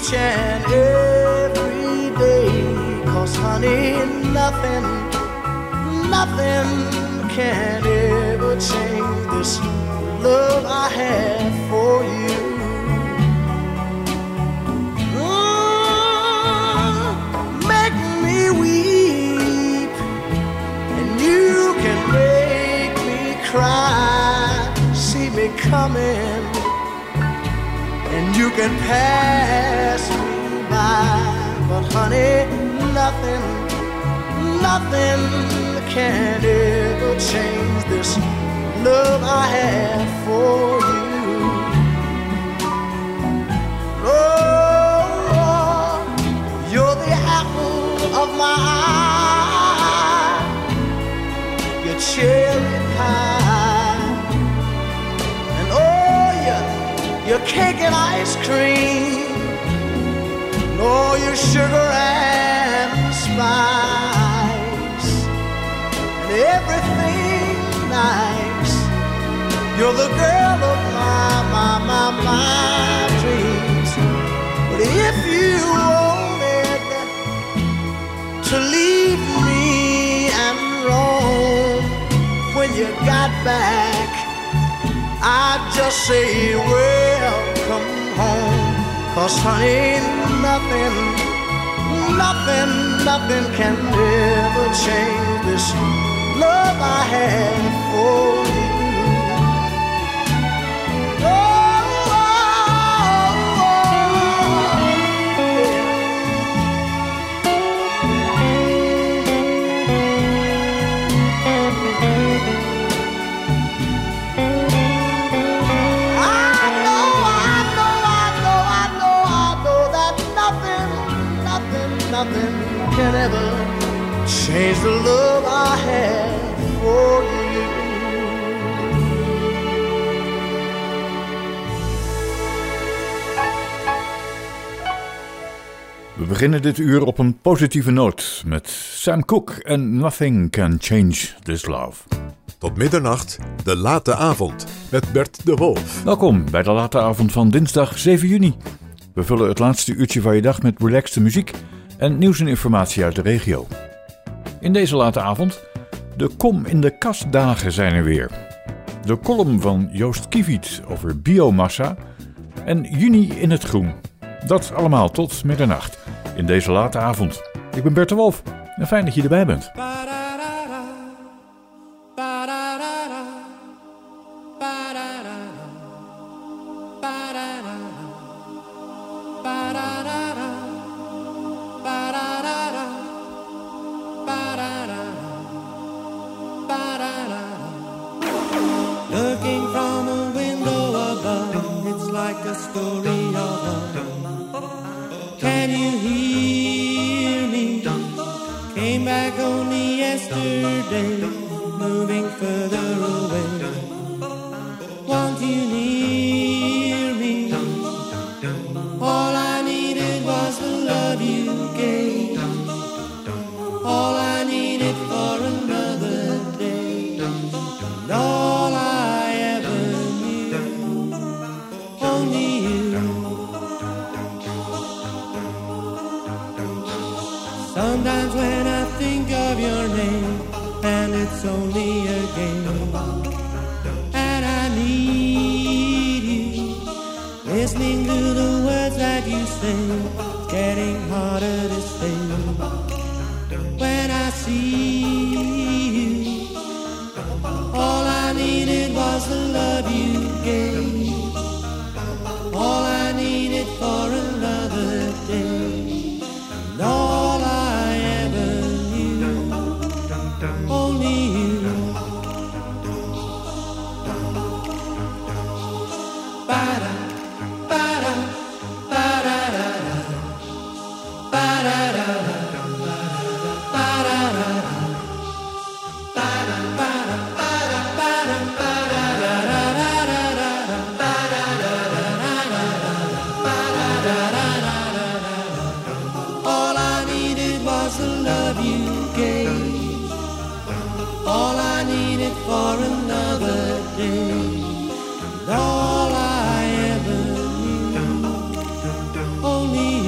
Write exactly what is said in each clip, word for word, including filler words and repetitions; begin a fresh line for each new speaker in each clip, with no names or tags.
each and every day. 'Cause honey, nothing, nothing can ever change this love I have for you. Mm, make me weep, and you can make me cry. See me coming, and you can pass me by. But honey, nothing, nothing can ever change this love I have for you. Oh, you're the apple of my eye, your cherry pie, and oh, your, your cake and ice cream, and all your sugar and spice, and everything nice. You're the girl of my, my, my, my dreams. But if you wanted to leave me and roam, when you got back, I'd just say welcome home. 'Cause honey, nothing, nothing, nothing can ever change this love I have for you. Oh, oh, oh, I know, I know, I know, I know, I know that nothing, nothing, nothing can ever change the love I have for you.
We beginnen dit uur op een positieve noot met Sam Cooke en Nothing Can Change This Love.
Tot middernacht, de late avond met Bert de Wolf.
Welkom bij de late avond van dinsdag zeven juni. We vullen het laatste uurtje van je dag met relaxte muziek en nieuws en informatie uit de regio. In deze late avond, de kom in de kastdagen zijn er weer. De column van Joost Kieviet over biomassa en juni in het groen. Dat allemaal tot middernacht in deze late avond. Ik ben Bert de Wolf en fijn dat je erbij bent.
Looking from a window above, it's like a story of love. Can you hear me? Came back only yesterday, moving further away. Won't you hear me? All I needed was the love you gave. All I needed for another day. And all I ever knew, only you. Sometimes when I think of your name, and it's only a game, and I need you, listening to the words that you say, getting harder to say. When I see you, all I needed was the love you gave. All I needed for another day. And all I ever knew, only you. Ba-da, ba-da, ba-da-da-da, ba-da-da-da. For another day, and all I ever knew, only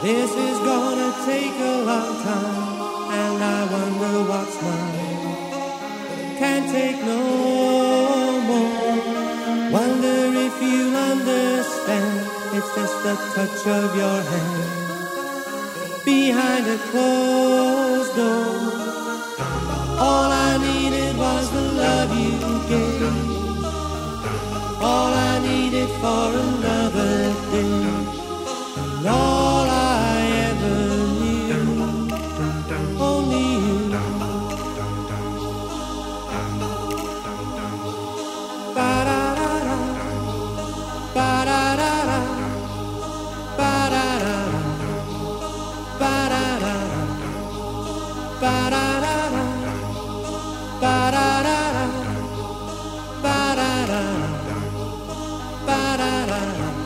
This is gonna take a long time, and I wonder what's mine. Can't take no more. Wonder if you'll understand. It's just the touch of your hand behind a closed door. All I needed was the love you gave. All I needed for another day. And all I ever knew, only you. Ba-da-da-da, ba-da-da-da, ba-da-da-da, ba-da-da-da, ba-da-da-da, ba-da-da-da, ba-da-da-da, ba-da-da-da.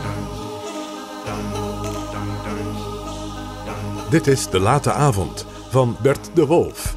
Dit is De Late Avond van Bert de Wolf.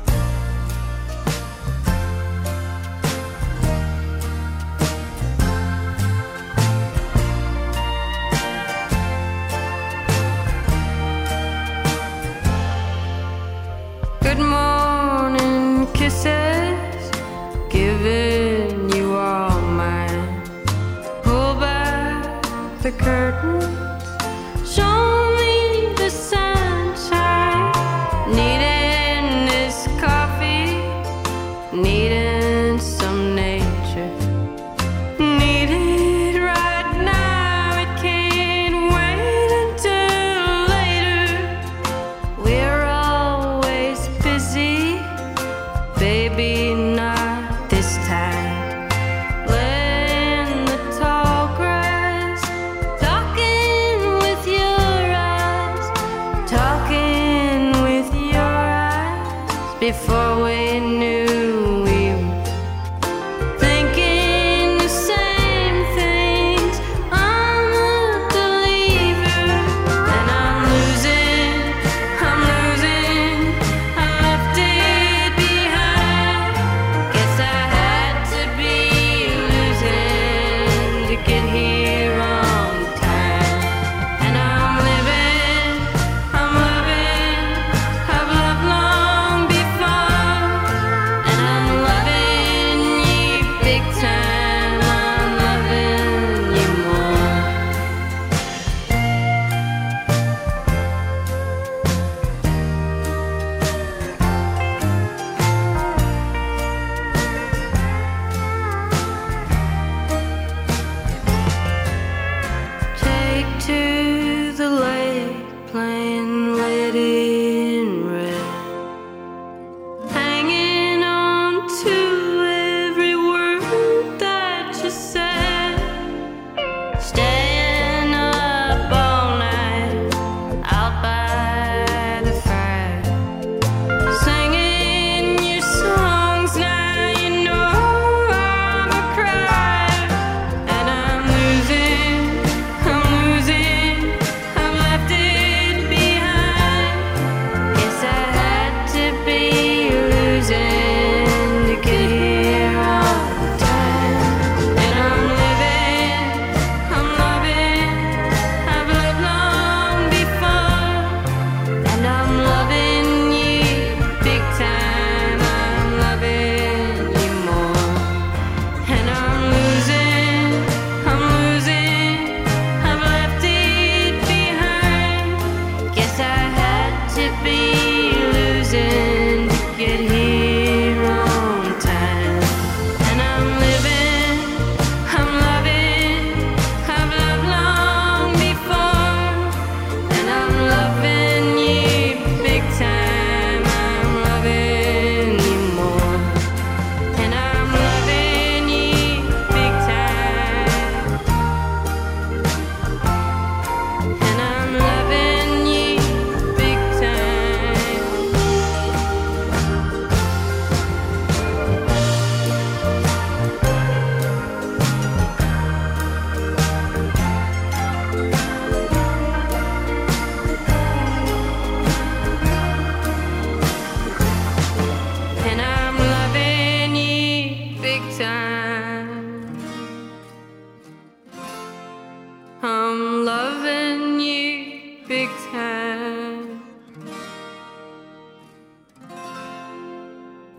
Good morning kisses, giving you all mine. Pull back the curtains, show me the sunshine. Needing this coffee, needing some nature. Need it right now, it can't wait until later. We're always busy, baby, not this time. When the tall grass talking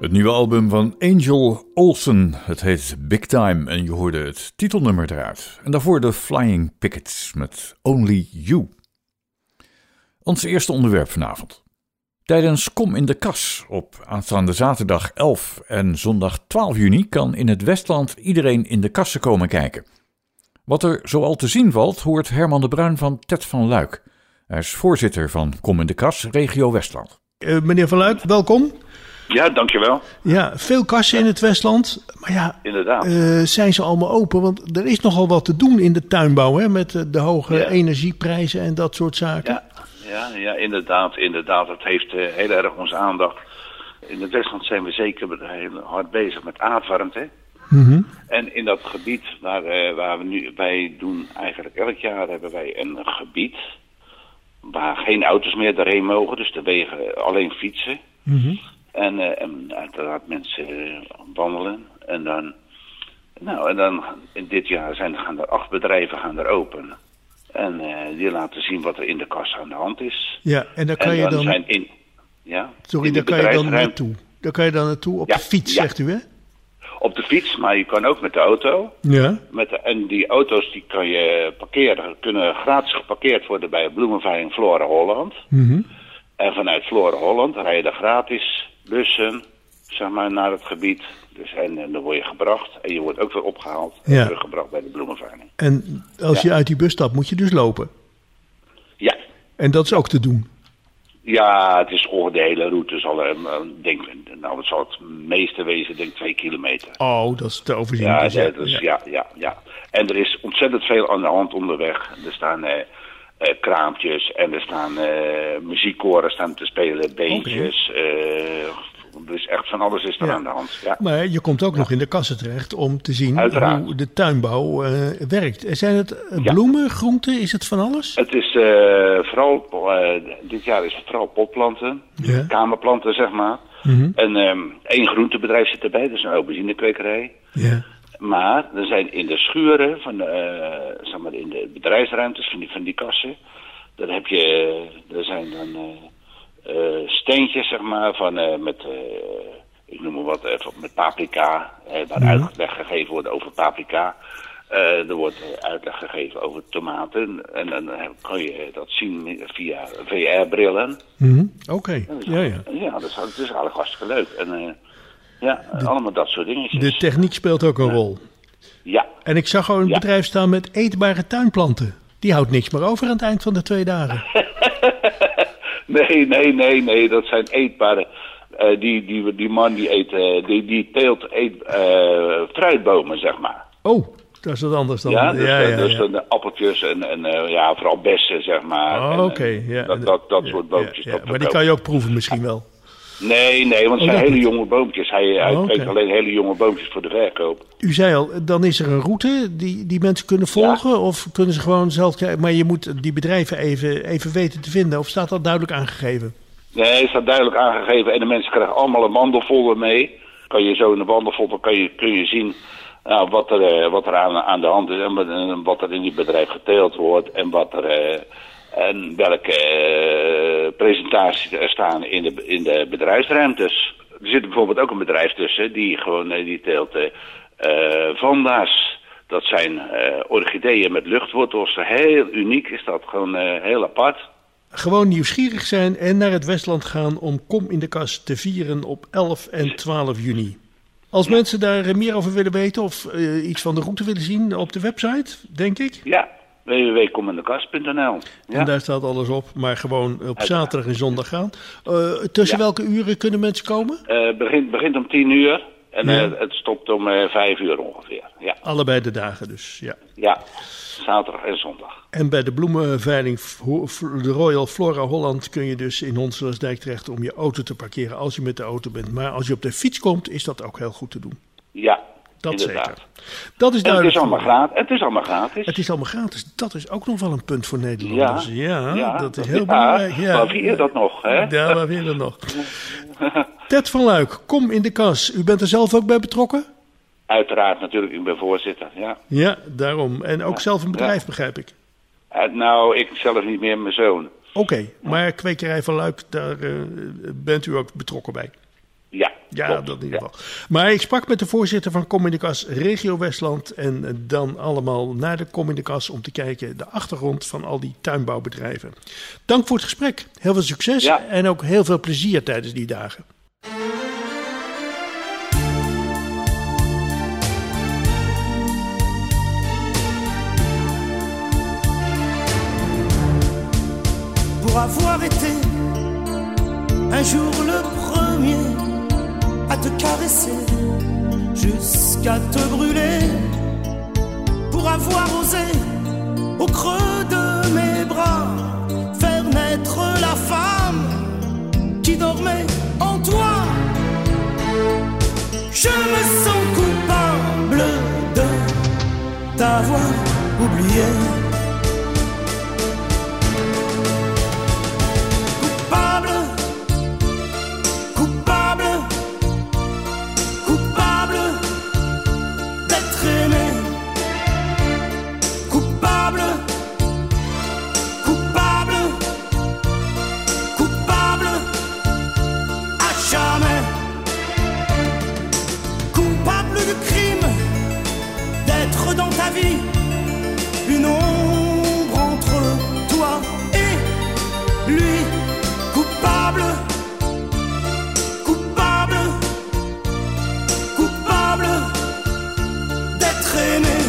Het nieuwe album van Angel Olsen, het heet Big Time en je hoorde het titelnummer eruit. En daarvoor de Flying Pickets met Only You. Ons eerste onderwerp vanavond. Tijdens Kom in de Kas op aanstaande zaterdag elf en zondag twaalf juni kan in het Westland iedereen in de kassen komen kijken. Wat er zoal te zien valt, hoort Herman de Bruin van Ted van Luik. Hij is voorzitter van Kom in de Kas, regio Westland.
Uh, meneer Van Luik, welkom.
Ja, dankjewel.
Ja, veel kassen in het Westland. Maar ja,
inderdaad.
Uh, zijn ze allemaal open? Want er is nogal wat te doen in de tuinbouw, hè, met de hoge ja. energieprijzen en dat soort zaken.
Ja, ja, ja inderdaad, inderdaad. Het heeft uh, heel erg onze aandacht. In het Westland zijn we zeker heel hard bezig met aardwarmte.
Mm-hmm.
En in dat gebied waar, uh, waar we nu, wij doen eigenlijk elk jaar hebben wij een gebied waar geen auto's meer doorheen mogen, dus de wegen alleen fietsen.
Mm-hmm.
En, uh, en uiteraard mensen uh, wandelen. En dan, nou, en dan in dit jaar zijn, gaan er acht bedrijven gaan er open. En uh, die laten zien wat er in de kas aan de hand is.
Ja, en daar kan en je dan...
Zijn in, ja,
Sorry, daar kan je dan naartoe. Daar kan je dan naartoe op ja, de fiets, ja. zegt u, hè?
Op de fiets, maar je kan ook met de auto.
Ja.
Met de, en die auto's die kan je parkeren, kunnen gratis geparkeerd worden bij Bloemenveiling Flora Holland.
Mm-hmm.
En vanuit Flora Holland rijden gratis bussen, zeg maar, naar het gebied. Dus, en, en dan word je gebracht en je wordt ook weer opgehaald en
ja.
teruggebracht bij de Bloemenveiling.
En als ja. je uit die bus stapt, moet je dus lopen?
Ja.
En dat is ook te doen?
Ja, het is ongeveer de hele route. Zal er, denk, nou, het zal het meeste wezen, denk ik, twee kilometer.
Oh, dat is te overzien.
Ja,
dus
ja, dus, ja. ja, ja, ja. En er is ontzettend veel aan de hand onderweg. Er staan uh, uh, kraampjes en er staan uh, muziekkoren staan te spelen, beentjes. Okay. Uh, dus echt van alles is er ja. aan de hand. Ja.
Maar je komt ook ja. nog in de kassen terecht om te zien
Uiteraard.
hoe de tuinbouw uh, werkt. Zijn het bloemen, ja. groenten, is het van alles?
Het is uh, vooral, uh, dit jaar is het vooral potplanten,
ja.
kamerplanten zeg maar.
Mm-hmm.
En um, één groentebedrijf zit erbij, dat is een auberginekwekerij.
Ja.
Maar er zijn in de schuren, van, uh, zeg maar in de bedrijfsruimtes van die, van die kassen, daar heb je, er zijn dan... Uh, Uh, steentjes, zeg maar, van, uh, met, uh, ik noem maar wat, even met paprika, uh, waar ja. uitleg gegeven wordt over paprika. Uh, er wordt uh, uitleg gegeven over tomaten en dan uh, kan je dat zien via V R-brillen.
Mm-hmm. Oké, okay.
ja,
ja, ja.
Ja, dat is, dat is eigenlijk hartstikke leuk. En uh, ja, de, allemaal dat soort dingetjes.
De techniek speelt ook een ja. rol.
Ja.
En ik zag al een
ja.
bedrijf staan met eetbare tuinplanten. Die houdt niks meer over aan het eind van de twee dagen.
Nee, nee, nee, nee, dat zijn eetbare. Uh, die, die, die man die eet, uh, die, die teelt eet, uh, fruitbomen, zeg maar.
Oh, dat is wat anders dan.
Ja, dus,
ja, ja,
dus
ja.
de appeltjes en, en uh, ja, vooral bessen, zeg maar.
Oh, oké, okay, ja.
Dat, dat, dat
ja,
soort boompjes.
Ja, ja.
Dat
Maar die kan je ook proeven misschien wel.
Nee, nee, want het
oh,
zijn hele
niet.
jonge boompjes. Hij, hij
oh,
kweekt
okay.
alleen hele jonge boompjes voor de verkoop.
U zei al, dan is er een route die, die mensen kunnen volgen? Ja. Of kunnen ze gewoon zelf kijken? Maar je moet die bedrijven even, even weten te vinden. Of staat dat duidelijk aangegeven?
Nee, het staat duidelijk aangegeven. En de mensen krijgen allemaal een wandelfolder mee. Kan je zo in de wandelfolder kan je, kun je zien nou, wat er, uh, wat er aan, aan de hand is. En, en wat er in die bedrijf geteeld wordt. En wat er... Uh, En welke uh, presentaties er staan in de, in de bedrijfsruimtes. Er zit bijvoorbeeld ook een bedrijf tussen die gewoon uh, die teelt uh, uh, vanda's. Dat zijn uh, orchideeën met luchtwortels. Heel uniek is dat, gewoon uh, heel apart.
Gewoon nieuwsgierig zijn en naar het Westland gaan om Kom in de Kas te vieren op elf en twaalf juni. Als ja. mensen daar meer over willen weten of uh, iets van de route willen zien op de website, denk ik.
Ja. w w w punt kom in de kas punt n l. Ja.
En daar staat alles op, maar gewoon op zaterdag en zondag gaan. Uh, tussen ja. welke uren kunnen mensen komen?
Het uh, begint, begint om tien uur en ja. uh, het stopt om uh, vijf uur ongeveer. Ja.
Allebei de dagen dus, ja.
Ja, zaterdag en zondag.
En bij de bloemenveiling de Royal Flora Holland kun je dus in Honselersdijk terecht om je auto te parkeren als je met de auto bent. Maar als je op de fiets komt, is dat ook heel goed te doen.
Ja.
Dat
inderdaad.
zeker. Dat is duidelijk.
Het is, allemaal gratis. het is allemaal gratis.
Het is allemaal gratis. Dat is ook nog wel een punt voor Nederlanders. Ja, ja, ja dat is heel
ja,
belangrijk. Ja.
Waar vier je dat nog? Hè?
Ja, waar vier je dat nog? Ted van Luik, Kom in de Kas. U bent er zelf ook bij betrokken?
Uiteraard, natuurlijk. Ik ben voorzitter, ja.
Ja, daarom. En ook
ja.
zelf een bedrijf,
ja.
begrijp ik.
Uh, nou, ik zelf niet meer, mijn zoon.
Oké, okay, maar Kwekerij van Luik, daar uh, bent u ook betrokken bij?
Ja.
Ja,
klopt.
dat in ieder geval. Maar ik sprak met de voorzitter van Kom in de Kas Regio Westland. En dan allemaal naar de Kom in de Kas om te kijken de achtergrond van al die tuinbouwbedrijven. Dank voor het gesprek. Heel veel succes
Ja.
en ook heel veel plezier tijdens die dagen.
Pour avoir été un jour le premier à te caresser jusqu'à te brûler, pour avoir osé au creux de mes bras faire naître la femme qui dormait en toi. Je me sens coupable de t'avoir oublié. Dans ta vie, une ombre entre toi et lui. Coupable, coupable, coupable d'être aimé.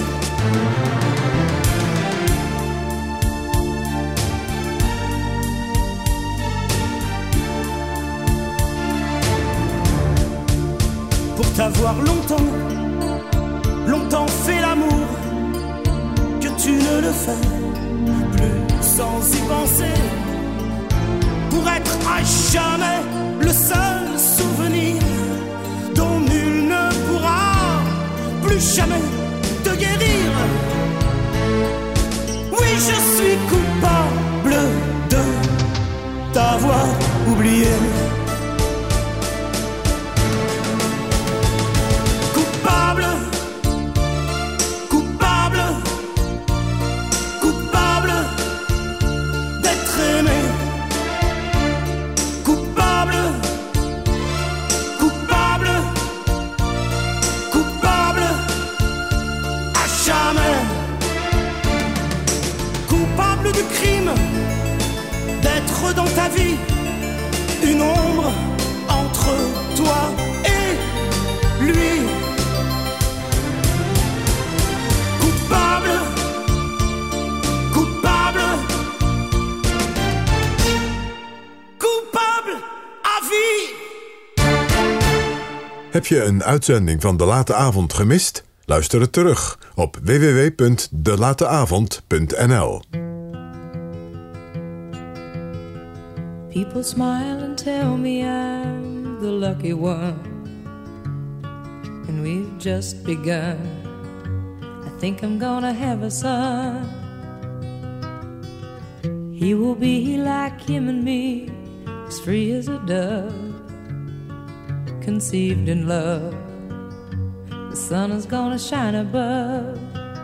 Pour t'avoir longtemps longtemps fait l'amour, que tu ne le fais plus sans y penser, pour être à jamais le seul souvenir dont nul ne pourra plus jamais te guérir. Oui, je suis coupable de t'avoir oublié. Dans ta vie, une ombre entre toi et lui. Coupable, coupable, coupable à vie.
Heb je een uitzending van De Late Avond gemist? Luister het terug op w w w punt de late avond punt n l.
People smile and tell me I'm the lucky one, and we've just begun. I think I'm gonna have a son. He will be like him and me, as free as a dove, conceived in love. The sun is gonna shine above.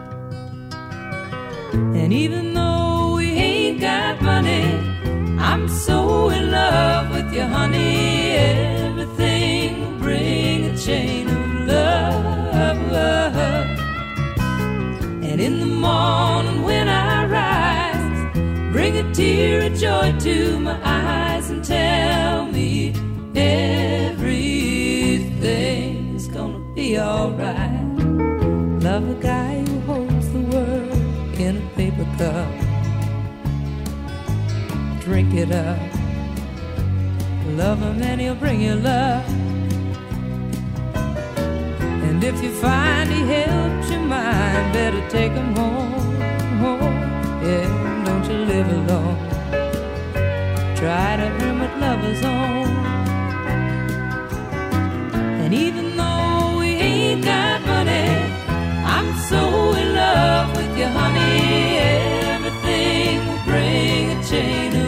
And even though we ain't got money, I'm so in love with you, honey. Everything will bring a chain of love. And in the morning when I rise, bring a tear of joy to my eyes and tell me everything's gonna be alright. Love a guy who holds the world in a paper cup. Drink it up. Love him and he'll bring you love. And if you find he helps your mind, better take him home, home. Yeah, don't you live alone. Try to earn what lovers own. And even though we ain't got money, I'm so in love with you, honey. Everything will bring a chain of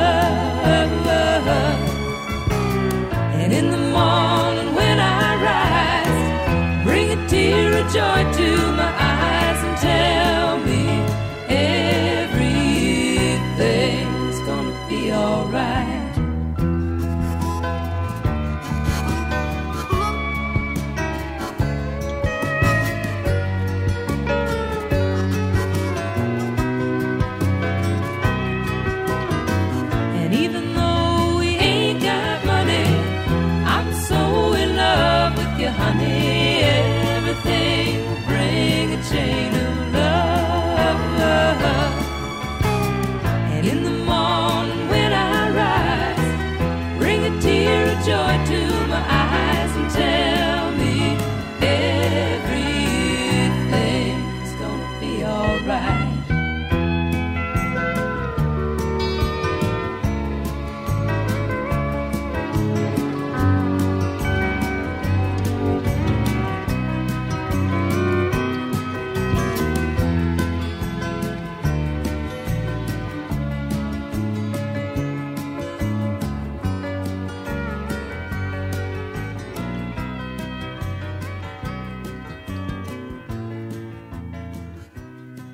and in the morning when I rise, bring a tear of joy to my eyes and tell me everything's gonna be alright.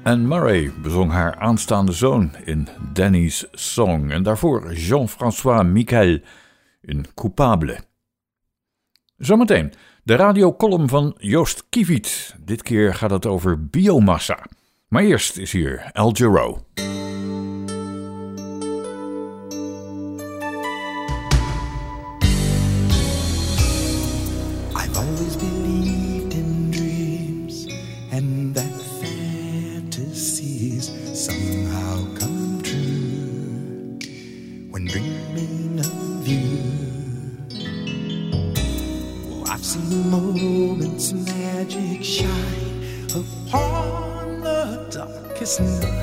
Anne Murray bezong haar aanstaande zoon in Danny's Song en daarvoor Jean-François Michel in Coupable. Zometeen de radiocolumn van Joost Kieviet. Dit keer gaat het over biomassa. Maar eerst is hier Al Jarreau.
I've always believed in dreams and that fantasies somehow come true when dreaming of you. Well, I've seen moments magic shine upon the darkest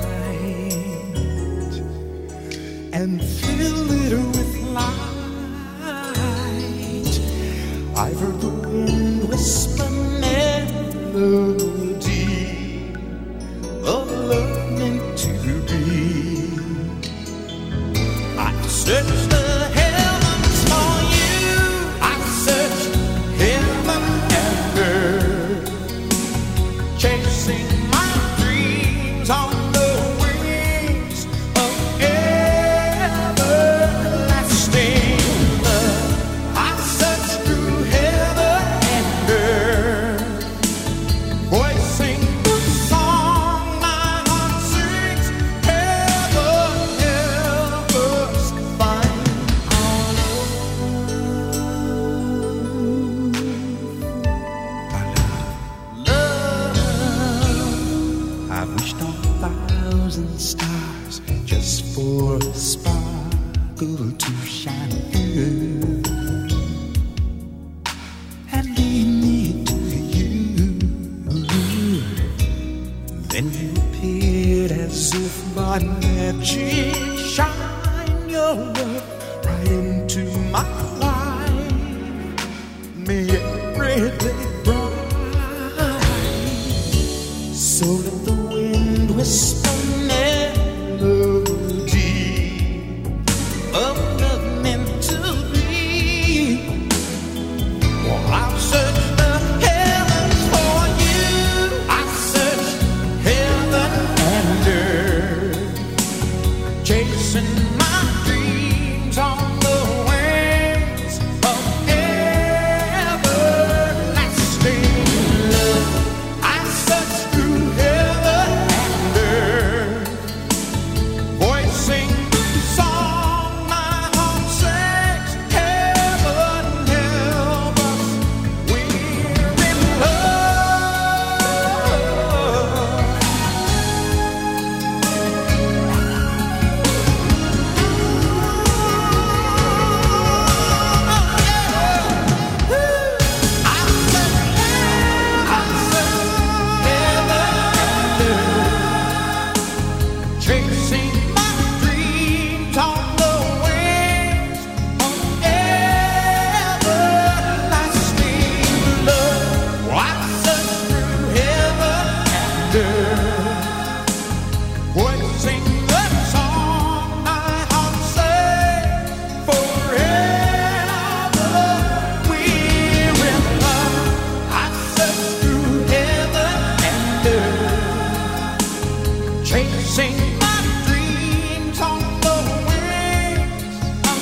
night and fill it with light. I've heard the wind whisper melody of love meant to be. I've searched the heavens for you. I've searched heaven and earth, chasing my dreams on the wings of everlasting love. I've searched through heaven and earth, voicing the song my heart sings. Heaven help us find our love. I've wished on a thousand stars just for a sparkle to shine through and lead me to you. Then you appeared as if by magic, shine your love right into my life, made every day bright. So let the wind whisper melody of love meant to be. Well, I've searched the heavens for you. I've searched heaven and earth, chasing my dreams on the wings of everlasting love. I searched through heaven and earth, voicing the song my heart sings. Heaven help us, we're in chasing my dreams on the wings of everlasting love. I searched through heaven and earth, voicing the song my heart sings. Forever we're in love. I searched through heaven and earth, chasing my dreams on the wings of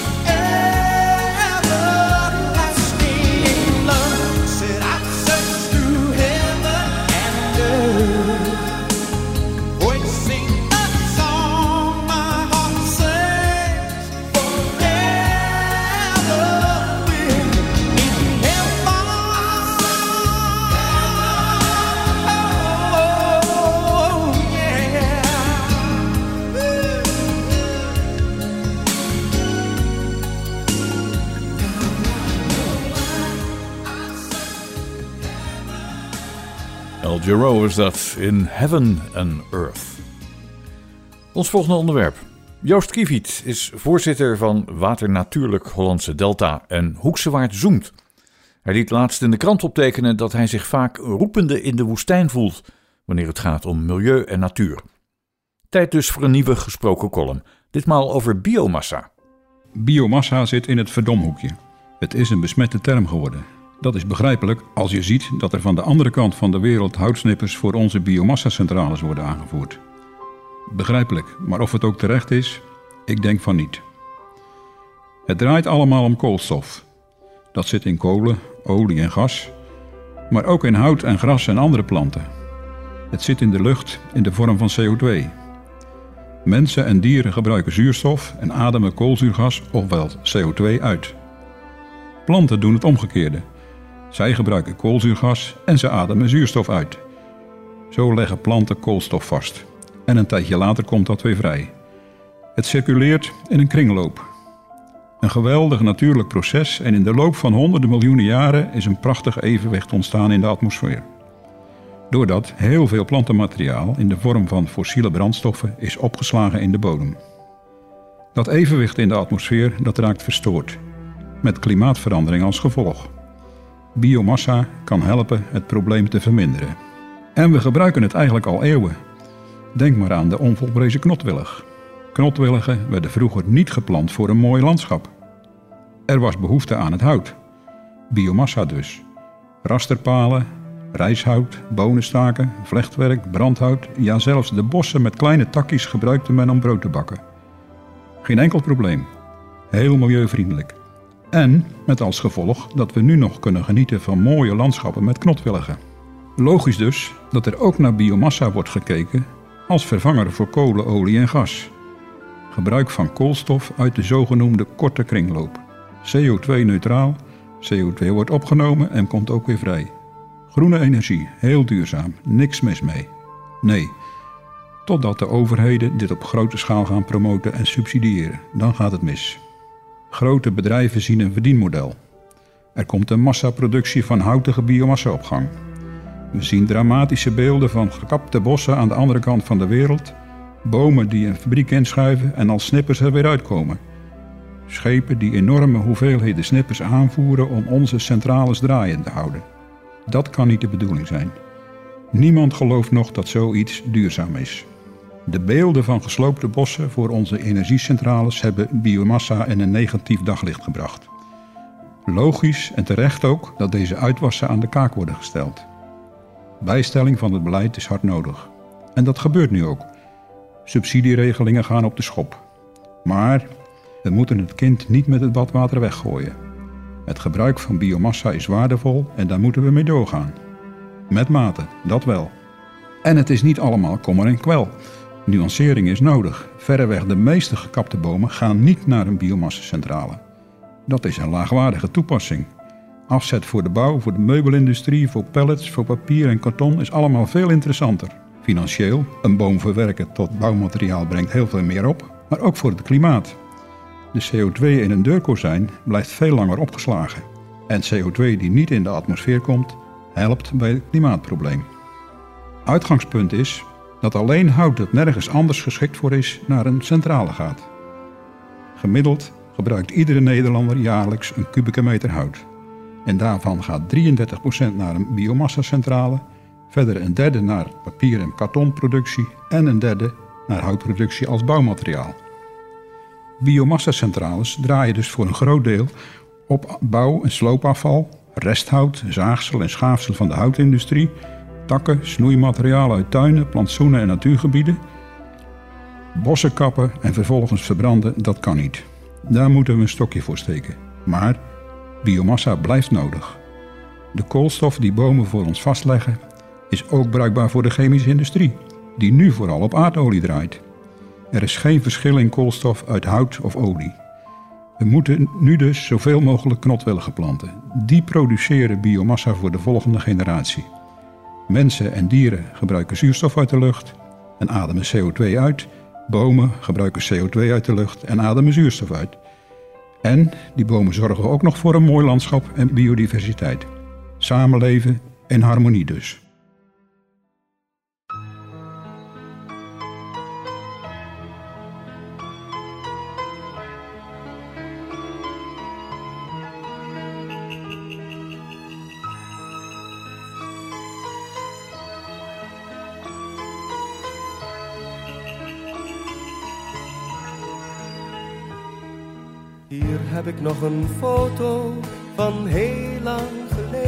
everlasting love. Said I searched through heaven and earth, voicing the song my heart sings. Forever we're in heaven. Oh, yeah.
Al Jarreau is dat, in Heaven and Earth. Ons volgende onderwerp. Joost Kieviet is voorzitter van Water Natuurlijk Hollandse Delta en Hoekse Waard zoemt. Hij liet laatst in de krant optekenen dat hij zich vaak roepende in de woestijn voelt wanneer het gaat om milieu en natuur. Tijd dus voor een nieuwe gesproken column, ditmaal over biomassa.
Biomassa zit in het verdomhoekje. Het is een besmette term geworden. Dat is begrijpelijk als je ziet dat er van de andere kant van de wereld houtsnippers voor onze biomassacentrales worden aangevoerd. Begrijpelijk, maar of het ook terecht is, ik denk van niet. Het draait allemaal om koolstof. Dat zit in kolen, olie en gas, maar ook in hout en gras en andere planten. Het zit in de lucht in de vorm van C O twee. Mensen en dieren gebruiken zuurstof en ademen koolzuurgas, ofwel C O twee, uit. Planten doen het omgekeerde. Zij gebruiken koolzuurgas en ze ademen zuurstof uit. Zo leggen planten koolstof vast. En een tijdje later komt dat weer vrij. Het circuleert in een kringloop. Een geweldig natuurlijk proces en in de loop van honderden miljoenen jaren is een prachtig evenwicht ontstaan in de atmosfeer. Doordat heel veel plantenmateriaal in de vorm van fossiele brandstoffen is opgeslagen in de bodem. Dat evenwicht in de atmosfeer dat raakt verstoord, met klimaatverandering als gevolg. Biomassa kan helpen het probleem te verminderen. En we gebruiken het eigenlijk al eeuwen. Denk maar aan de onvolprezen knotwillig. Knotwilligen werden vroeger niet geplant voor een mooi landschap. Er was behoefte aan het hout. Biomassa dus. Rasterpalen, rijshout, bonenstaken, vlechtwerk, brandhout, ja zelfs de bossen met kleine takjes gebruikte men om brood te bakken. Geen enkel probleem. Heel milieuvriendelijk. En met als gevolg dat we nu nog kunnen genieten van mooie landschappen met knotwilligen. Logisch dus dat er ook naar biomassa wordt gekeken als vervanger voor kolen, olie en gas. Gebruik van koolstof uit de zogenoemde korte kringloop. C O twee neutraal, C O twee wordt opgenomen en komt ook weer vrij. Groene energie, heel duurzaam, niks mis mee. Nee, totdat de overheden dit op grote schaal gaan promoten en subsidiëren, dan gaat het mis. Grote bedrijven zien een verdienmodel. Er komt een massaproductie van houtige biomassa op gang. We zien dramatische beelden van gekapte bossen aan de andere kant van de wereld, bomen die een fabriek inschuiven en als snippers er weer uitkomen. Schepen die enorme hoeveelheden snippers aanvoeren om onze centrales draaiend te houden. Dat kan niet de bedoeling zijn. Niemand gelooft nog dat zoiets duurzaam is. De beelden van gesloopte bossen voor onze energiecentrales hebben biomassa in een negatief daglicht gebracht. Logisch en terecht ook dat deze uitwassen aan de kaak worden gesteld. Bijstelling van het beleid is hard nodig. En dat gebeurt nu ook. Subsidieregelingen gaan op de schop. Maar we moeten het kind niet met het badwater weggooien. Het gebruik van biomassa is waardevol en daar moeten we mee doorgaan. Met mate, dat wel. En het is niet allemaal kommer en kwel. Nuancering is nodig. Verreweg de meeste gekapte bomen gaan niet naar een biomassacentrale. Dat is een laagwaardige toepassing. Afzet voor de bouw, voor de meubelindustrie, voor pallets, voor papier en karton is allemaal veel interessanter. Financieel, een boom verwerken tot bouwmateriaal brengt heel veel meer op, maar ook voor het klimaat. De C O twee in een deurkozijn blijft veel langer opgeslagen. En C O twee die niet in de atmosfeer komt, helpt bij het klimaatprobleem. Uitgangspunt is dat alleen hout dat nergens anders geschikt voor is naar een centrale gaat. Gemiddeld gebruikt iedere Nederlander jaarlijks een kubieke meter hout. En daarvan gaat drieëndertig procent naar een biomassacentrale, verder een derde naar papier- en kartonproductie en een derde naar houtproductie als bouwmateriaal. Biomassacentrales draaien dus voor een groot deel op bouw- en sloopafval, resthout, zaagsel en schaafsel van de houtindustrie, takken, snoeimateriaal uit tuinen, plantsoenen en natuurgebieden. Bossen kappen en vervolgens verbranden, dat kan niet. Daar moeten we een stokje voor steken. Maar biomassa blijft nodig. De koolstof die bomen voor ons vastleggen is ook bruikbaar voor de chemische industrie, die nu vooral op aardolie draait. Er is geen verschil in koolstof uit hout of olie. We moeten nu dus zoveel mogelijk knotwilligen planten. Die produceren biomassa voor de volgende generatie. Mensen en dieren gebruiken zuurstof uit de lucht en ademen C O twee uit. Bomen gebruiken C O twee uit de lucht en ademen zuurstof uit. En die bomen zorgen ook nog voor een mooi landschap en biodiversiteit. Samenleven in harmonie dus.
Hier heb ik nog een foto van heel lang geleden.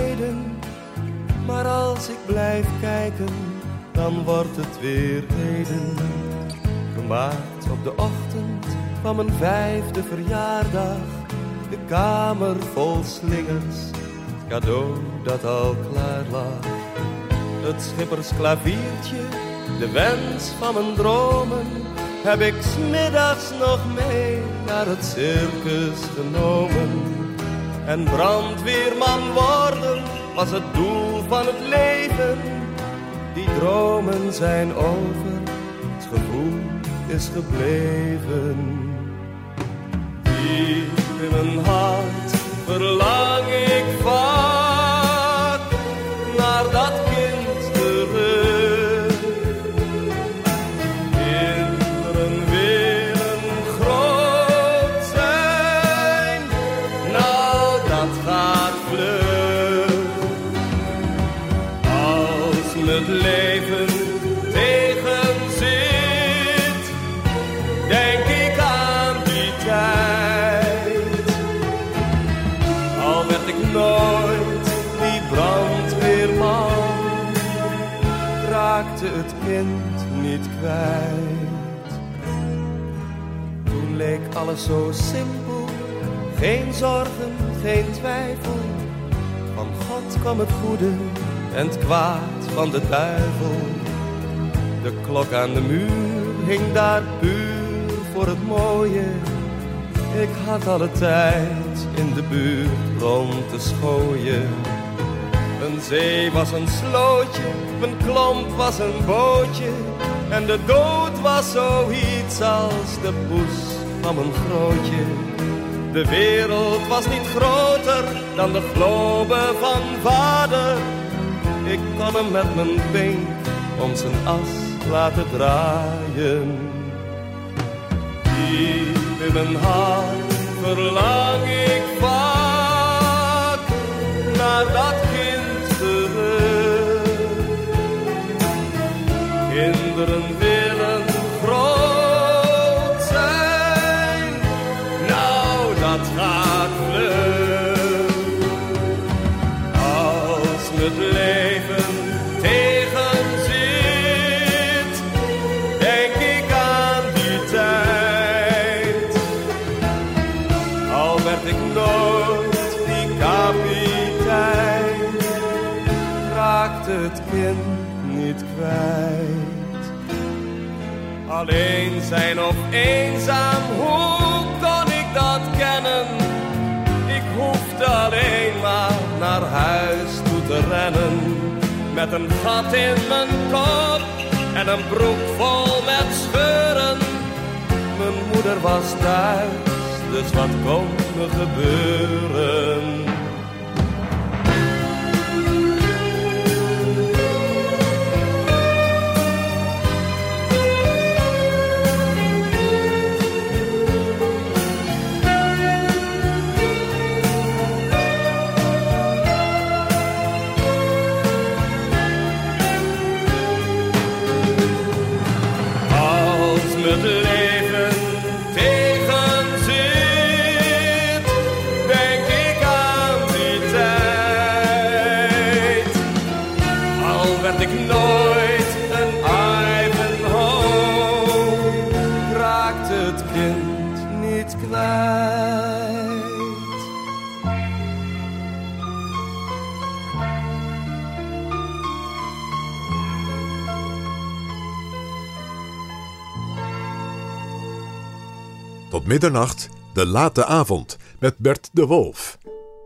Maar als ik blijf kijken, dan wordt het weer heden. Gemaakt op de ochtend van mijn vijfde verjaardag. De kamer vol slingers, het cadeau dat al klaar lag. Het schippersklaviertje, de wens van mijn dromen, heb ik 's middags nog mee naar het circus genomen. En brandweerman worden was het doel van het leven. Die dromen zijn over, het gevoel is gebleven. Diep in mijn hart verlang ik vaak naar dat kind terug. Kinderen willen groot zijn, nou dat gaat vlug. Als me het leven tegenzit, denk ik aan die tijd. Al werd ik nooit die brandweerman, raakte het kind niet kwijt. Toen leek alles zo simpel, geen zorgen, geen twijfel. Van God kwam het goede en het kwaad van de duivel. De klok aan de muur hing daar puur voor het mooie. Ik had alle tijd in de buurt rond te schooien. Een zee was een slootje, mijn klomp was een bootje. En de dood was zoiets als de poes van mijn grootje. De wereld was niet groter dan de globe van vader. Ik kon hem met mijn pink om zijn as laten draaien. Diep in mijn hart verlang ik vaak naar dat kind terug. Kinderen willen groot zijn, nou dat gaat vlug. Als me het leven tegenzit, denk ik aan die tijd. Al werd ik nooit die kapitein, raakte het kind niet kwijt. Alleen zijn of eenzaam, hoe kon ik dat kennen? Ik hoefde alleen maar naar huis toe te rennen. Met een gat in mijn kop en een broek vol met scheuren. Mijn moeder was thuis, dus wat kon me gebeuren? Het leven tegenzit, denk ik aan die tijd. Al werd ik nooit een Ivanhoe, raakte het kind niet kwijt.
Tot middernacht, de late avond, met Bert de Wolf.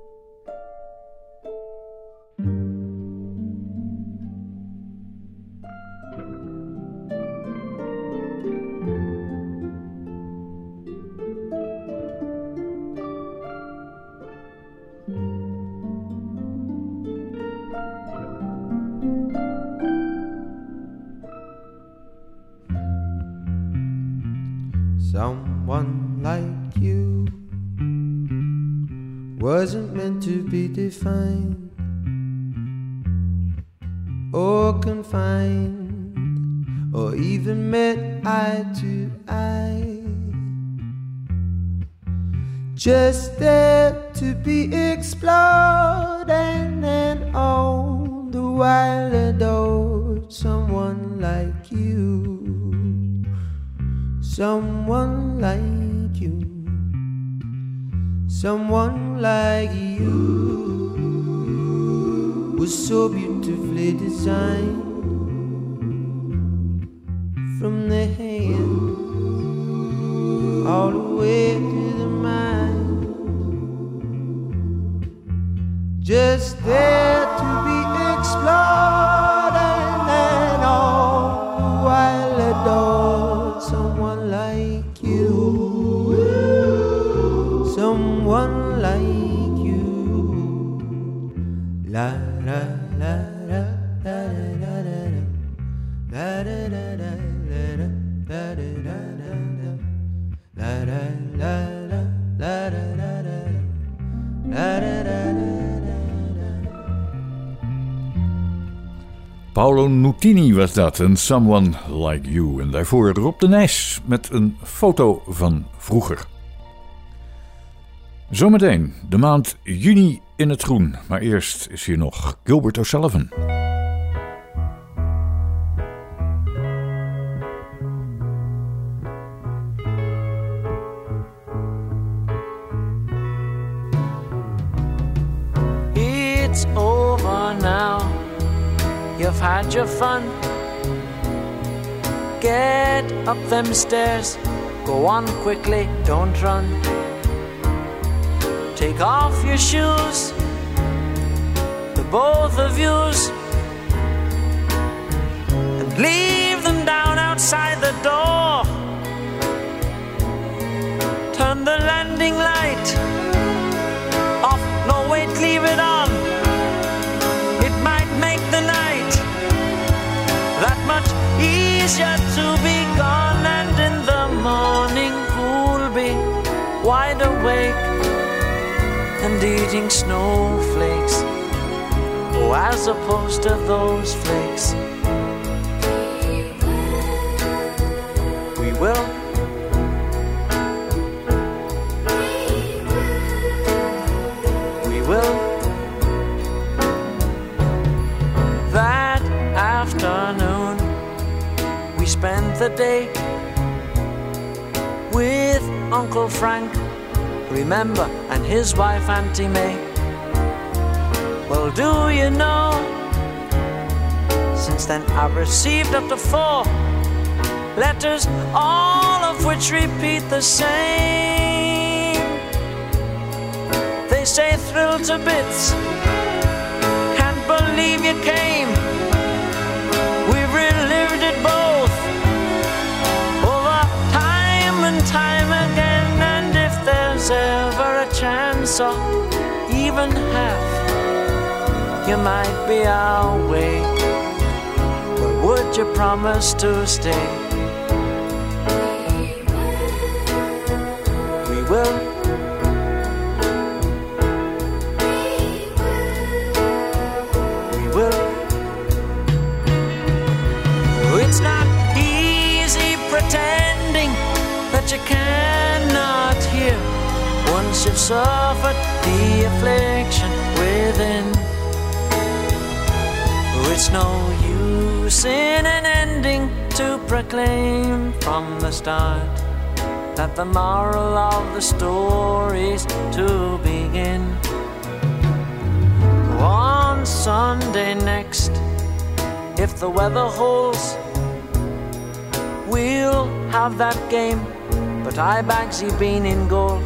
Someone like you wasn't meant to be defined or confined or even met eye to eye. Just there to be explored and then on the while adored someone like you, someone like you, someone like you was so beautifully designed from the hand all the way to the mind, just there to be explored and, and all while adored someone like you, someone like you. La la la la la la la la la la la la la la la la la la la.
Paolo Nutini was dat, en Someone Like You. En daarvoor Rob de Nijs met een foto van vroeger. Zometeen de maand juni in het groen. Maar eerst is hier nog Gilbert O'Sullivan.
It's over now. You've had your fun. Get up them stairs. Go on quickly, don't run. Take off your shoes, the both of yous, and leave them down outside the door. Turn the landing light off. No, wait, leave it on. It might make the night that much easier to be gone, and in the morning we'll be wide awake and eating snowflakes, oh, as opposed to those flakes. We will. We will. That afternoon we spent the day with Uncle Frank, remember, and his wife Auntie May. Well, do you know, since then I've received up to four letters, all of which repeat the same. They say thrilled to bits, can't believe you came. We've relived it both over time and time again, and if there's ever a chance or even half, you might be our way. But would you promise to stay? We will. We will. It's not easy pretending that you cannot hear once you've suffered the affliction within. It's no use in an ending to proclaim from the start that the moral of the story's to begin. On Sunday next, if the weather holds, we'll have that game, but I Bagsy Bean in goal.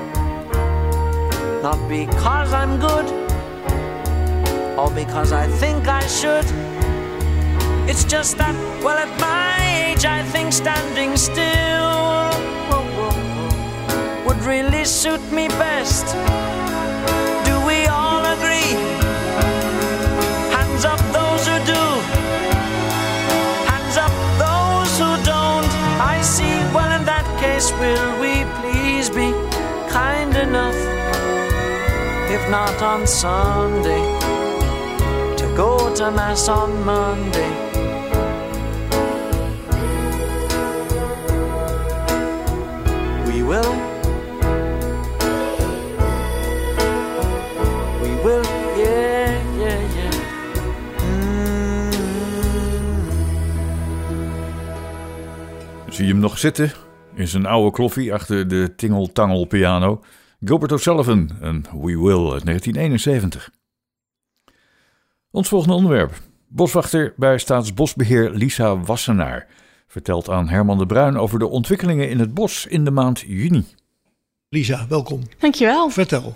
Not because I'm good, or because I think I should. It's just that, well, at my age I think standing still would really suit me best. Do we all agree? Hands up those who do, hands up those who don't. I see, well, in that case, will we please be kind enough, if not on Sunday, to go to Mass on Monday? We will. We will, yeah, yeah, yeah. Mm.
Zie je hem nog zitten in zijn oude kloffie achter de tingeltangel piano. Gilbert O'Sullivan en We Will uit negentien eenenzeventig. Ons volgende onderwerp. Boswachter bij Staatsbosbeheer Lisa Wassenaar vertelt aan Herman de Bruin over de ontwikkelingen in het bos in de maand juni.
Lisa, welkom.
Dankjewel.
Vertel.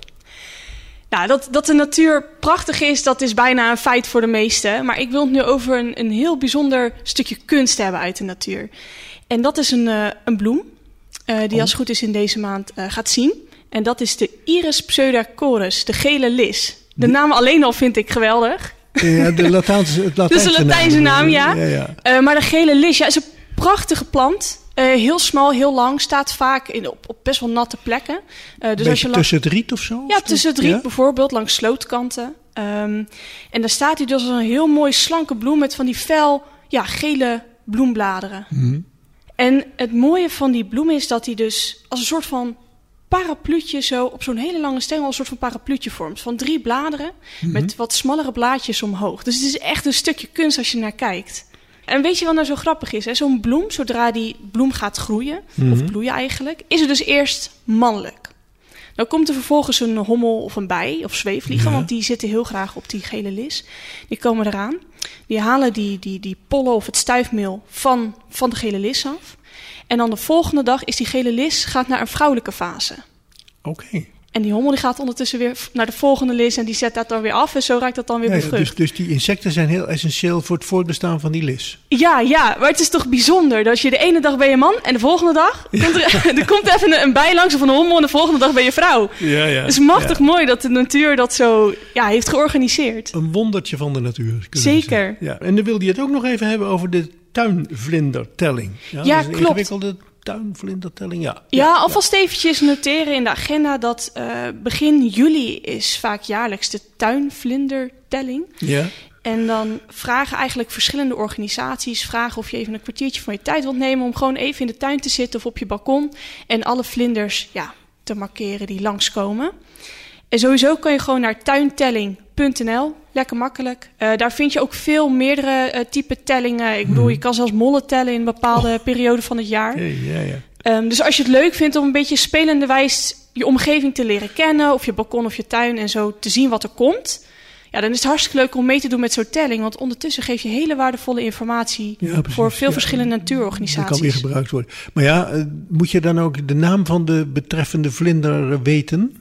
Nou, dat, dat de natuur prachtig is, dat is bijna een feit voor de meesten. Maar ik wil het nu over een, een heel bijzonder stukje kunst hebben uit de natuur. En dat is een, uh, een bloem uh, die oh. als het goed is in deze maand uh, gaat zien. En dat is de Iris pseudacorus, de gele lis. De naam alleen al vind ik geweldig.
Ja, de Latijnse, het Latijnse
dus de Latijnse naam, naam ja.
ja, ja.
Uh, maar de gele lis ja, is een prachtige plant. Uh, heel smal, heel lang, staat vaak in, op, op best wel natte plekken. Uh, dus als je lang...
tussen het riet of zo?
Ja, tussen het riet
ja?
bijvoorbeeld, langs slootkanten. Um, en daar staat hij dus als een heel mooi slanke bloem met van die fel, ja, gele bloembladeren. Mm-hmm. En het mooie van die bloem is dat hij dus als een soort van parapluutje zo op zo'n hele lange stengel een soort van parapluutje vormt. Van drie bladeren mm-hmm. met wat smallere blaadjes omhoog. Dus het is echt een stukje kunst als je naar kijkt. En weet je wat nou zo grappig is? Hè? Zo'n bloem, zodra die bloem gaat groeien, mm-hmm. of bloeien eigenlijk, is het dus eerst mannelijk. Dan komt er vervolgens een hommel of een bij of zweefvliegen, ja. want die zitten heel graag op die gele lis. Die komen eraan. Die halen die, die, die pollen of het stuifmeel van, van de gele lis af. En dan de volgende dag is die gele lis gaat naar een vrouwelijke fase.
Oké. Okay.
En die hommel die gaat ondertussen weer naar de volgende lis en die zet dat dan weer af en zo raakt dat dan weer ja, bevrucht.
Ja, dus, dus die insecten zijn heel essentieel voor het voortbestaan van die lis.
Ja, ja, maar het is toch bijzonder dat je de ene dag ben je man en de volgende dag ja. komt er, er komt even een, een bij langs of een hommel en de volgende dag ben je vrouw.
Ja, ja.
Het is machtig
ja.
mooi dat de natuur dat zo ja, heeft georganiseerd.
Een wondertje van de natuur.
Zeker.
Ja. En dan wilde je het ook nog even hebben over de tuinvlindertelling. Ja,
ja
dat is een
klopt.
Ingewikkelde tuinvlindertelling, ja.
Ja, ja alvast ja. eventjes noteren in de agenda dat uh, begin juli is vaak jaarlijks de tuinvlindertelling.
Ja.
En dan vragen eigenlijk verschillende organisaties, vragen of je even een kwartiertje van je tijd wilt nemen om gewoon even in de tuin te zitten of op je balkon en alle vlinders ja, te markeren die langskomen. En sowieso kan je gewoon naar tuintelling punt n l. Lekker makkelijk. Uh, daar vind je ook veel meerdere uh, type tellingen. Ik bedoel, je kan zelfs mollen tellen in een bepaalde oh. periode van het jaar.
Hey, ja, ja.
Um, dus als je het leuk vindt om een beetje spelende wijs je omgeving te leren kennen, of je balkon of je tuin en zo te zien wat er komt, ja, dan is het hartstikke leuk om mee te doen met zo'n telling. Want ondertussen geef je hele waardevolle informatie ja, precies, voor veel ja. verschillende natuurorganisaties.
Dat kan weer gebruikt worden. Maar ja, uh, moet je dan ook de naam van de betreffende vlinder weten?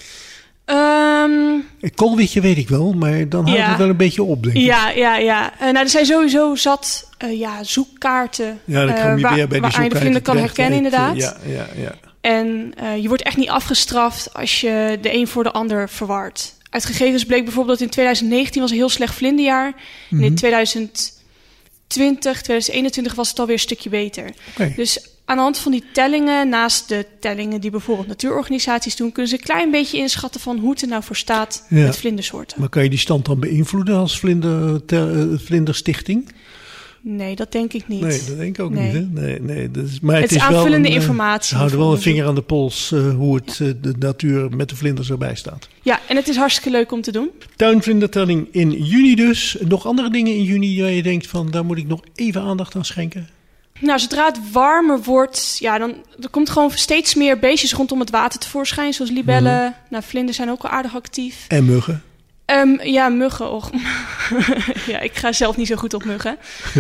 Um,
het koolwitje weet ik wel, maar dan houdt ja. het wel een beetje op, denk ik.
Ja, ja, ja. Uh, nou, er zijn sowieso zat uh, ja, zoekkaarten
ja, dan kom je
uh,
weer bij
waar je de vlinder kan herkennen, weet, inderdaad.
Ja, ja, ja.
En uh, je wordt echt niet afgestraft als je de een voor de ander verwart. Uit gegevens bleek bijvoorbeeld dat in twintig negentien was een heel slecht vlinderjaar. Mm-hmm. En in twintig twintig, twintig eenentwintig was het alweer een stukje beter.
Okay.
Dus aan de hand van die tellingen, naast de tellingen die bijvoorbeeld natuurorganisaties doen, kunnen ze een klein beetje inschatten van hoe het er nou voor staat ja. met vlindersoorten.
Maar kan je die stand dan beïnvloeden als vlinder, te, vlinderstichting?
Nee, dat denk ik niet.
Nee, dat denk ik ook
nee.
niet. Hè? Nee, nee, dat is, maar
het,
het
is
is
aanvullende
wel een,
informatie.
Ze houden wel een vinger aan de pols uh, hoe het, uh, de natuur met de vlinders erbij staat.
Ja, en het is hartstikke leuk om te doen.
Tuinvlindertelling in juni dus. Nog andere dingen in juni waar je denkt van daar moet ik nog even aandacht aan schenken?
Nou, zodra het warmer wordt, ja, dan er komt gewoon steeds meer beestjes rondom het water tevoorschijn. Zoals libellen, mm-hmm. nou, vlinders zijn ook wel aardig actief.
En muggen?
Um, ja, muggen. Och. ja, ik ga zelf niet zo goed op muggen.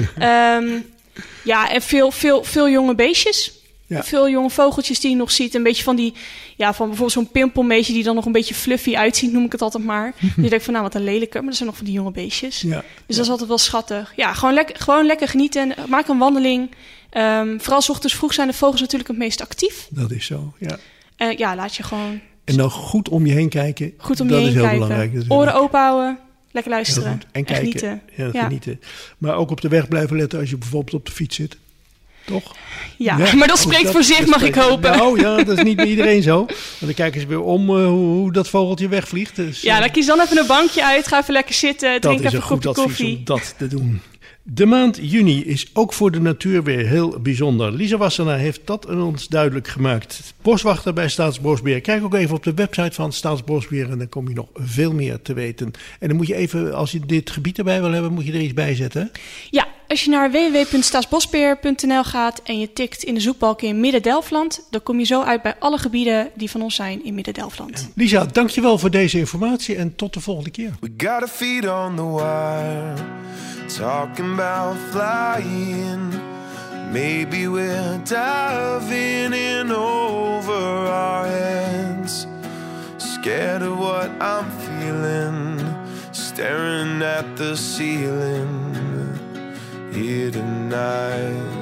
um, ja, en veel, veel, veel jonge beestjes. Ja. Veel jonge vogeltjes die je nog ziet. Een beetje van die, ja, van bijvoorbeeld zo'n pimpelmeesje die dan nog een beetje fluffy uitziet, noem ik het altijd maar. Je denkt van, nou, wat een lelijke, maar dat zijn nog van die jonge beestjes.
Ja.
Dus ja. dat is altijd wel schattig. Ja, gewoon, lek- gewoon lekker genieten. Maak een wandeling. Um, vooral 's ochtends vroeg zijn de vogels natuurlijk het meest actief.
Dat is zo, ja.
Uh, ja, laat je gewoon...
En dan goed om je heen kijken.
Goed om
dat
je heen
is heel
kijken.
belangrijk. Dat is
Oren open houden. Lekker luisteren.
En, en kijken.
Genieten.
Ja,
ja.
genieten. Maar ook op de weg blijven letten als je bijvoorbeeld op de fiets zit. Toch?
Ja, ja, maar dat spreekt dat, voor zich, mag ik hopen.
Nou ja, dat is niet bij iedereen zo. Want dan kijken ze weer om uh, hoe, hoe dat vogeltje wegvliegt. Dus,
ja, dan kies dan even een bankje uit. Ga even lekker zitten. Drink even een kopje koffie.
Dat is een goed advies om dat te doen. De maand juni is ook voor de natuur weer heel bijzonder. Lisa Wassenaar heeft dat aan ons duidelijk gemaakt. Boswachter bij Staatsbosbeheer. Kijk ook even op de website van Staatsbosbeheer en dan kom je nog veel meer te weten. En dan moet je even, als je dit gebied erbij wil hebben, moet je er iets bij zetten.
Ja, Als je naar w w w punt staatsbosbeheer punt n l gaat en je tikt in de zoekbalk in Midden-Delfland, dan kom je zo uit bij alle gebieden die van ons zijn in Midden-Delfland.
Lisa, dankjewel voor deze informatie en tot de volgende keer.
We got our feet on the wire, talking about flying. Maybe we're diving in over our heads. Scared of what I'm feeling, staring at the ceiling here tonight.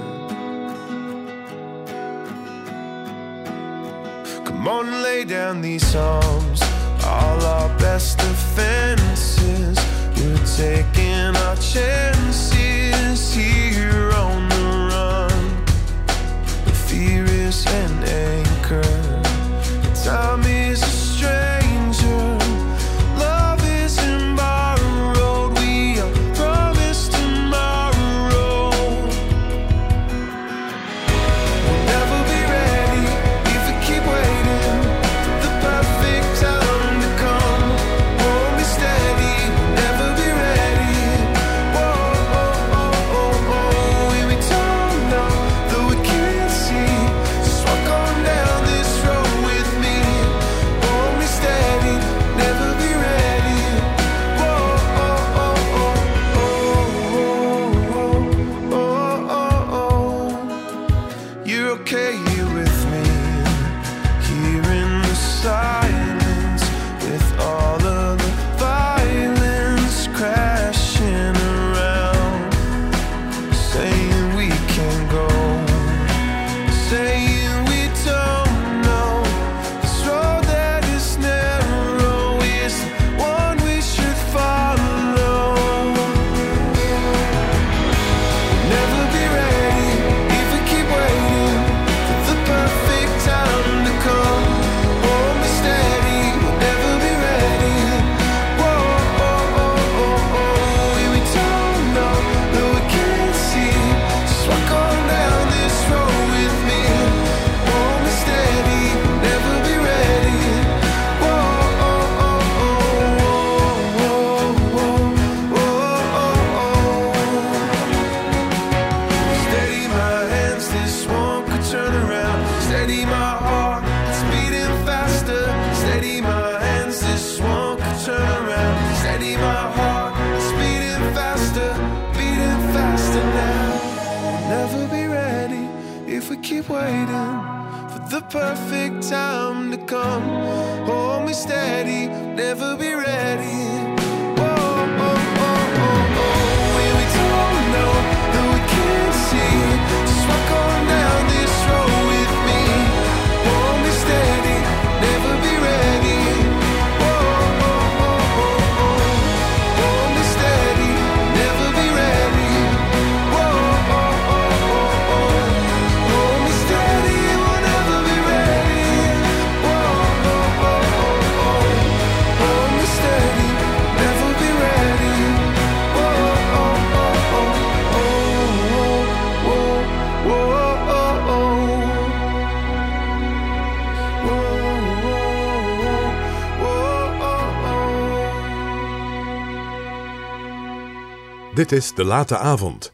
Come on and lay down these arms, all our best defenses. We're taking our chances here on the run. The fear is an anchor, time is a stranger. Love isn't borrowed, we are promised tomorrow. We'll never be ready if we keep waiting for the perfect time to come. Hold me steady, we'll never be ready. Whoa, oh, oh, oh, oh. And we don't know that we can't see. Just walk on down this road with me. Hold me steady, never be ready. Whoa, oh, oh, oh, oh, oh, oh, oh. You're okay here with me, here in the silence, with all of the violence crashing around, saying we can go, saying we don't know. This road that is narrow is the one we should follow. Never be ready if we keep waiting for the perfect time to come. Hold me steady, we'll never be ready. Whoa, oh, oh, oh, oh. And we don't know that we can't see. Just walk on down this road with me. Hold me steady, we'll never be ready. Whoa, oh, oh, oh, oh, oh, oh, oh, oh. Steady my hands, this one could turn around. Steady my heart, it's beating faster. Steady my hands, this one could turn around. Steady my heart, it's beating faster, beating faster now. We'll never be ready if we keep waiting for the perfect time to come. Hold me steady, never be ready. Whoa, oh, oh, oh, oh. And we don't know that we can't see. Just walk on down this road with me. Hold me steady, never be ready. Whoa, oh, oh, oh, oh. Hold me steady, never be ready. Whoa, oh, oh, oh, oh. Hold me steady, we'll never be ready. Whoa, oh, oh, oh, oh. Hold me steady, never be ready. Whoa, oh, oh, oh, oh. Whoa, whoa, oh, oh.
Dit is De Late Avond.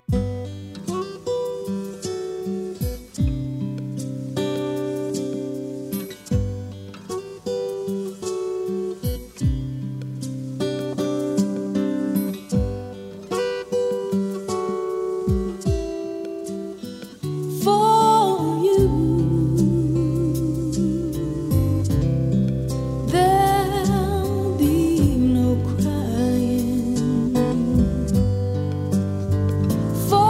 For you, there'll be no crying. For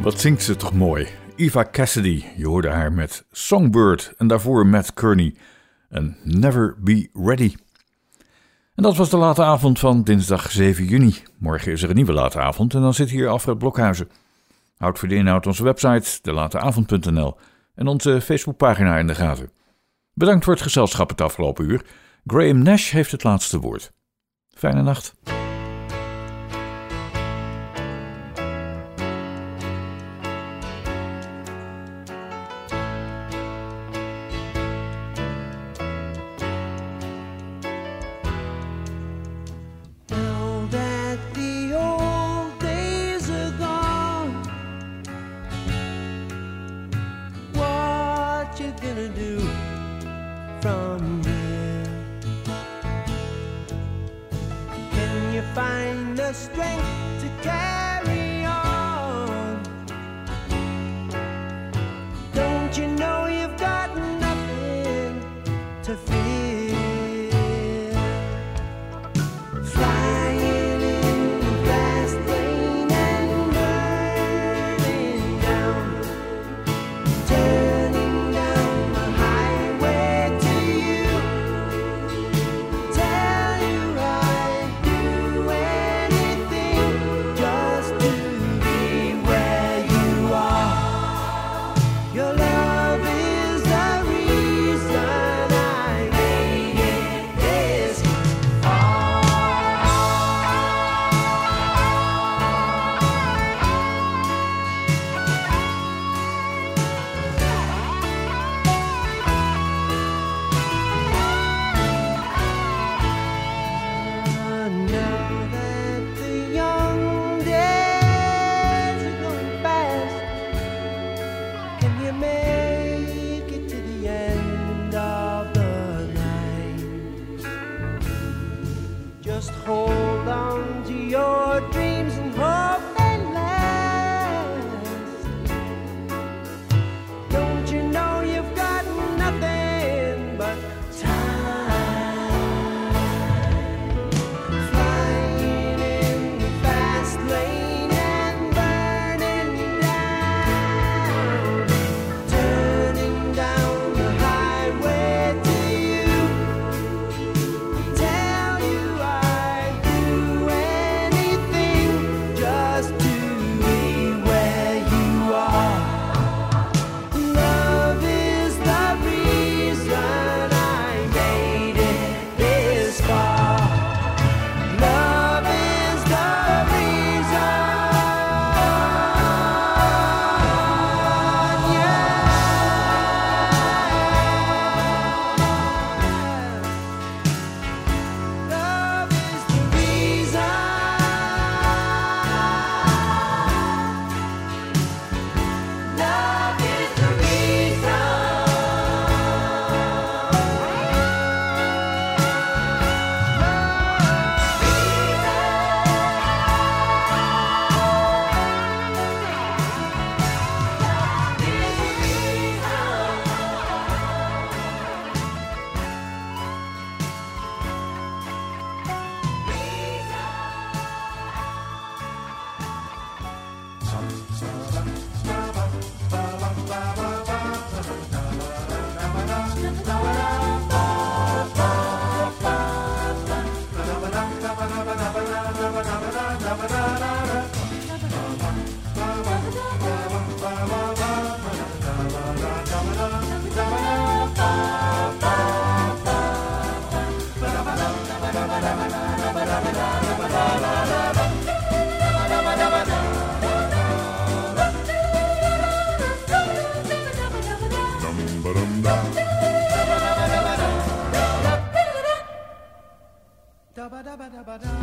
Wat zingt ze toch mooi. Eva Cassidy, je hoorde haar met Songbird en daarvoor Matt Kearney en Never Be Ready. En dat was de late avond van dinsdag zeven juni. Morgen is er een nieuwe late avond en dan zit hier Alfred Blokhuizen. Houd voor de inhoud onze website, de late avond punt n l en onze Facebookpagina in de gaten. Bedankt voor het gezelschap het afgelopen uur. Graham Nash heeft het laatste woord. Fijne nacht.
Da ba da ba da ba da.